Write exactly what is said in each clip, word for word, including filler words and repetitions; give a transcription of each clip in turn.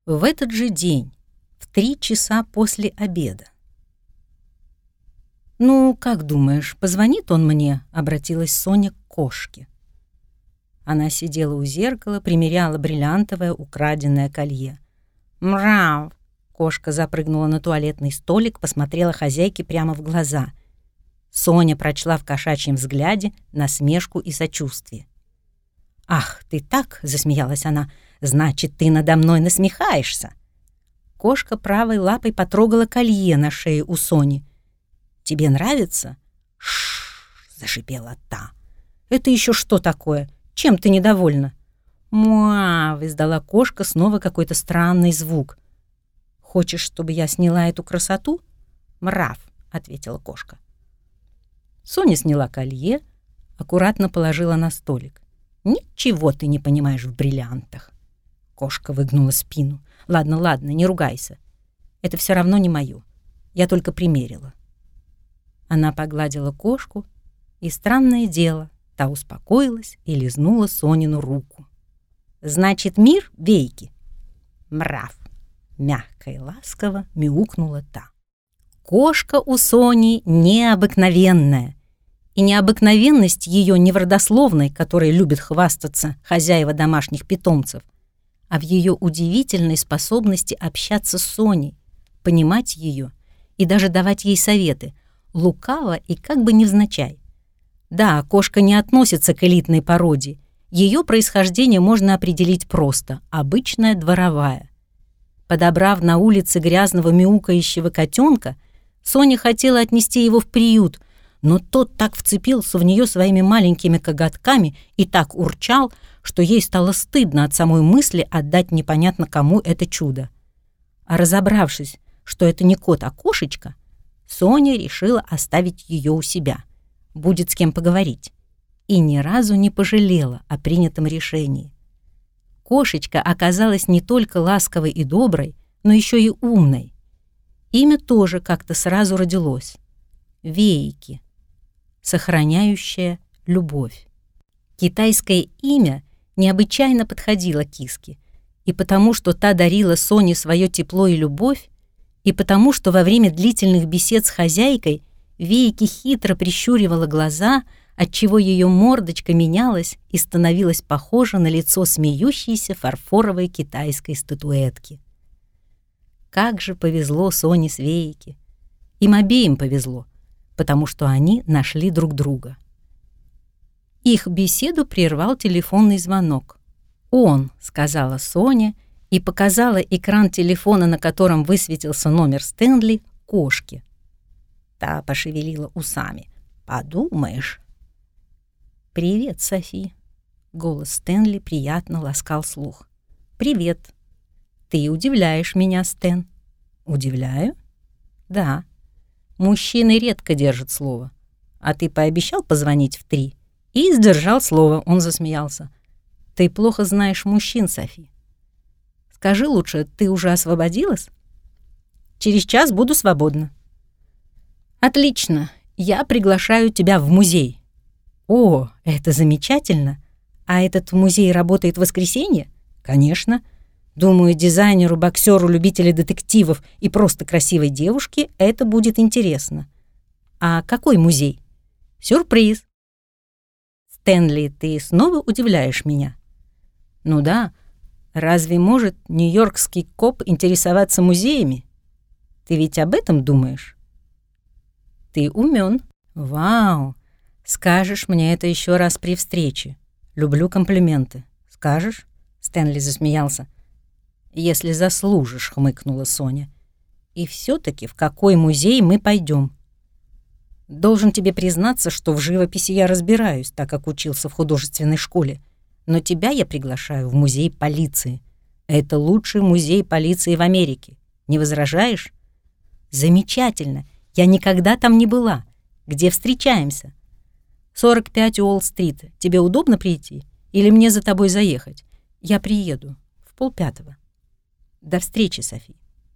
В этот же день, в три часа после обеда. «Ну, как думаешь, позвонит он мне?» — обратилась Соня к кошке. Она сидела у зеркала, примеряла бриллиантовое украденное колье. «Мрав!» — кошка запрыгнула на туалетный столик, посмотрела хозяйке прямо в глаза. Соня прочла в кошачьем взгляде насмешку и сочувствие. «Ах, ты так!» — засмеялась она. «Значит, ты надо мной насмехаешься!» Кошка правой лапой потрогала колье на шее у Сони. «Тебе нравится?» «Ш-ш-ш!» — зашипела та. «Это еще что такое? Чем ты недовольна?» «Муав!» — издала кошка снова какой-то странный звук. «Хочешь, чтобы я сняла эту красоту?» «Мрав!» — ответила кошка. Соня сняла колье, аккуратно положила на столик. «Ничего ты не понимаешь в бриллиантах!» Кошка выгнула спину. «Ладно, ладно, не ругайся. Это все равно не мое. Я только примерила». Она погладила кошку, и, странное дело, та успокоилась и лизнула Сонину руку. «Значит, мир вейки?» «Мрав!» — мягко и ласково мяукнула та. Кошка у Сони необыкновенная. И необыкновенность ее не в родословной, которой любят хвастаться хозяева домашних питомцев, а в ее удивительной способности общаться с Соней, понимать ее и даже давать ей советы, лукаво и как бы невзначай. Да, кошка не относится к элитной породе. Ее происхождение можно определить просто — обычная дворовая. Подобрав на улице грязного мяукающего котенка, Соня хотела отнести его в приют, но тот так вцепился в нее своими маленькими коготками и так урчал, что ей стало стыдно от самой мысли отдать непонятно кому это чудо. А разобравшись, что это не кот, а кошечка, Соня решила оставить ее у себя. Будет с кем поговорить. И ни разу не пожалела о принятом решении. Кошечка оказалась не только ласковой и доброй, но еще и умной. Имя тоже как-то сразу родилось. Вейки, сохраняющая любовь. Китайское имя необычайно подходило киске, и потому, что та дарила Соне свое тепло и любовь, и потому, что во время длительных бесед с хозяйкой Вейки хитро прищуривала глаза, отчего ее мордочка менялась и становилась похожа на лицо смеющейся фарфоровой китайской статуэтки. Как же повезло Соне с Вейки! Им обеим повезло, потому что они нашли друг друга. Их беседу прервал телефонный звонок. «Он», — сказала Соня, и показала экран телефона, на котором высветился номер Стэнли, кошке. Та пошевелила усами. «Подумаешь». «Привет, Софи». Голос Стэнли приятно ласкал слух. «Привет. Ты удивляешь меня, Стэн». «Удивляю?» «Да. Мужчины редко держат слово. А ты пообещал позвонить в три?» И сдержал слово, он засмеялся. «Ты плохо знаешь мужчин, Софи. Скажи лучше, ты уже освободилась?» «Через час буду свободна». «Отлично. Я приглашаю тебя в музей». «О, это замечательно. А этот музей работает в воскресенье?» «Конечно. Думаю, дизайнеру, боксеру, любителю детективов и просто красивой девушке это будет интересно». «А какой музей?» «Сюрприз». «Стэнли, ты снова удивляешь меня?» «Ну да. Разве может нью-йоркский коп интересоваться музеями? Ты ведь об этом думаешь?» «Ты умён. Вау! Скажешь мне это еще раз при встрече. Люблю комплименты. Скажешь?» Стэнли засмеялся. «Если заслужишь», — хмыкнула Соня. «И все-таки в какой музей мы пойдем?» «Должен тебе признаться, что в живописи я разбираюсь, так как учился в художественной школе. Но тебя я приглашаю в музей полиции. Это лучший музей полиции в Америке. Не возражаешь?» «Замечательно. Я никогда там не была. Где встречаемся?» сорок пять Уолл-стрит. Тебе удобно прийти? Или мне за тобой заехать? Я приеду. В полпятого. До встречи, Софи».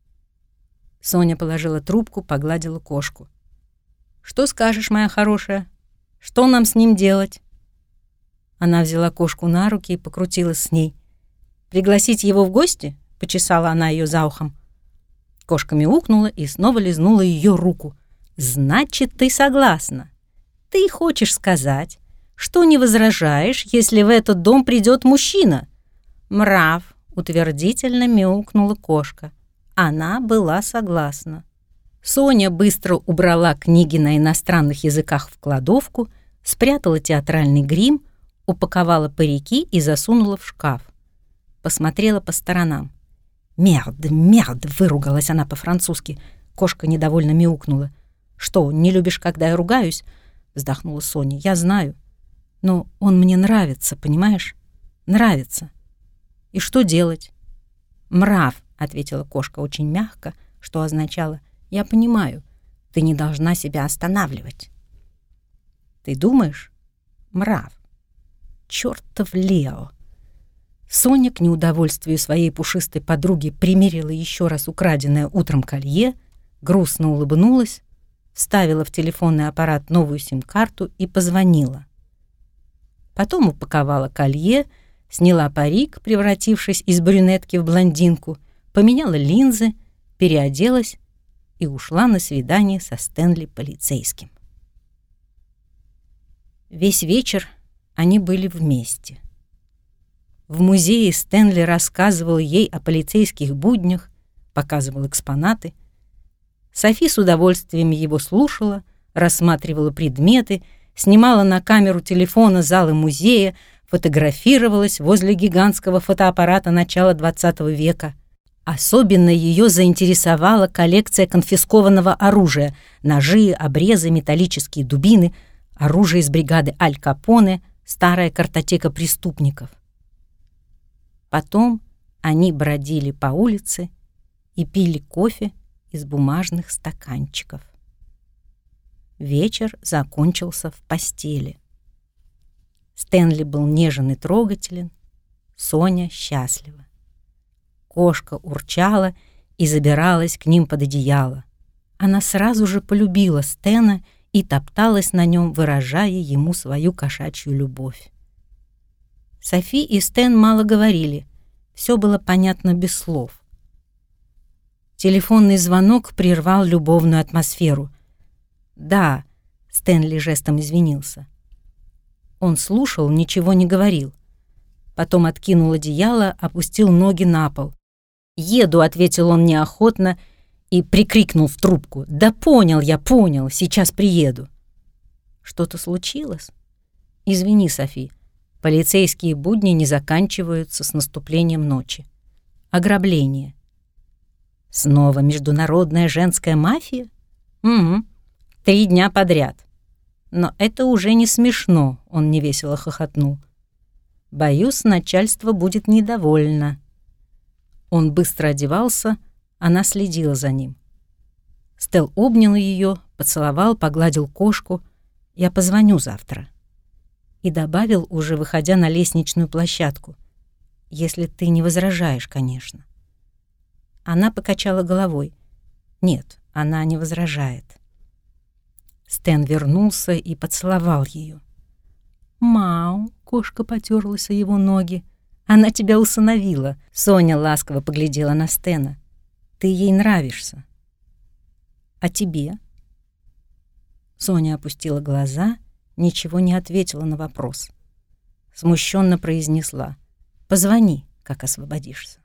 Соня положила трубку, погладила кошку. «Что скажешь, моя хорошая? Что нам с ним делать?» Она взяла кошку на руки и покрутилась с ней. «Пригласить его в гости? — почесала она ее за ухом. Кошка мяукнула и снова лизнула ее руку. «Значит, ты согласна. Ты хочешь сказать, что не возражаешь, если в этот дом придет мужчина?» «Мрав», — утвердительно мяукнула кошка. Она была согласна. Соня быстро убрала книги на иностранных языках в кладовку, спрятала театральный грим, упаковала парики и засунула в шкаф. Посмотрела по сторонам. «Мерд, мерд!» — выругалась она по-французски. Кошка недовольно мяукнула. «Что, не любишь, когда я ругаюсь?» — вздохнула Соня. «Я знаю. Но он мне нравится, понимаешь? Нравится. И что делать?» «Мрав», — ответила кошка очень мягко, что означало: «Я понимаю, ты не должна себя останавливать». «Ты думаешь?» «Мрав. Чёртов Лео». Соня к неудовольствию своей пушистой подруги примерила еще раз украденное утром колье, грустно улыбнулась, вставила в телефонный аппарат новую сим-карту и позвонила. Потом упаковала колье, сняла парик, превратившись из брюнетки в блондинку, поменяла линзы, переоделась и ушла на свидание со Стэнли полицейским. Весь вечер они были вместе. В музее Стэнли рассказывал ей о полицейских буднях, показывал экспонаты. Софи с удовольствием его слушала, рассматривала предметы, снимала на камеру телефона залы музея, фотографировалась возле гигантского фотоаппарата начала двадцатого века. Особенно ее заинтересовала коллекция конфискованного оружия: ножи, обрезы, металлические дубины, оружие из бригады Аль Капоне, старая картотека преступников. Потом они бродили по улице и пили кофе из бумажных стаканчиков. Вечер закончился в постели. Стэнли был нежен и трогателен, Соня счастлива. Кошка урчала и забиралась к ним под одеяло. Она сразу же полюбила Стэна и топталась на нем, выражая ему свою кошачью любовь. Софи и Стэн мало говорили, все было понятно без слов. Телефонный звонок прервал любовную атмосферу. «Да», — Стэнли жестом извинился. Он слушал, ничего не говорил. Потом откинул одеяло, опустил ноги на пол. «Еду», — ответил он неохотно и прикрикнул в трубку. «Да понял я, понял, сейчас приеду». «Что-то случилось?» «Извини, Софи, полицейские будни не заканчиваются с наступлением ночи. Ограбление». «Снова международная женская мафия?» «Угу, три дня подряд. Но это уже не смешно», — он невесело хохотнул. «Боюсь, начальство будет недовольно». Он быстро одевался, она следила за ним. Стэл обнял ее, поцеловал, погладил кошку. «Я позвоню завтра». И добавил, уже выходя на лестничную площадку: «Если ты не возражаешь, конечно». Она покачала головой. Нет, она не возражает. Стэн вернулся и поцеловал ее. «Мау», — кошка потерлась о его ноги. «Она тебя усыновила», — Соня ласково поглядела на Стэна. «Ты ей нравишься». «А тебе?» Соня опустила глаза, ничего не ответила на вопрос. Смущенно произнесла: «Позвони, как освободишься».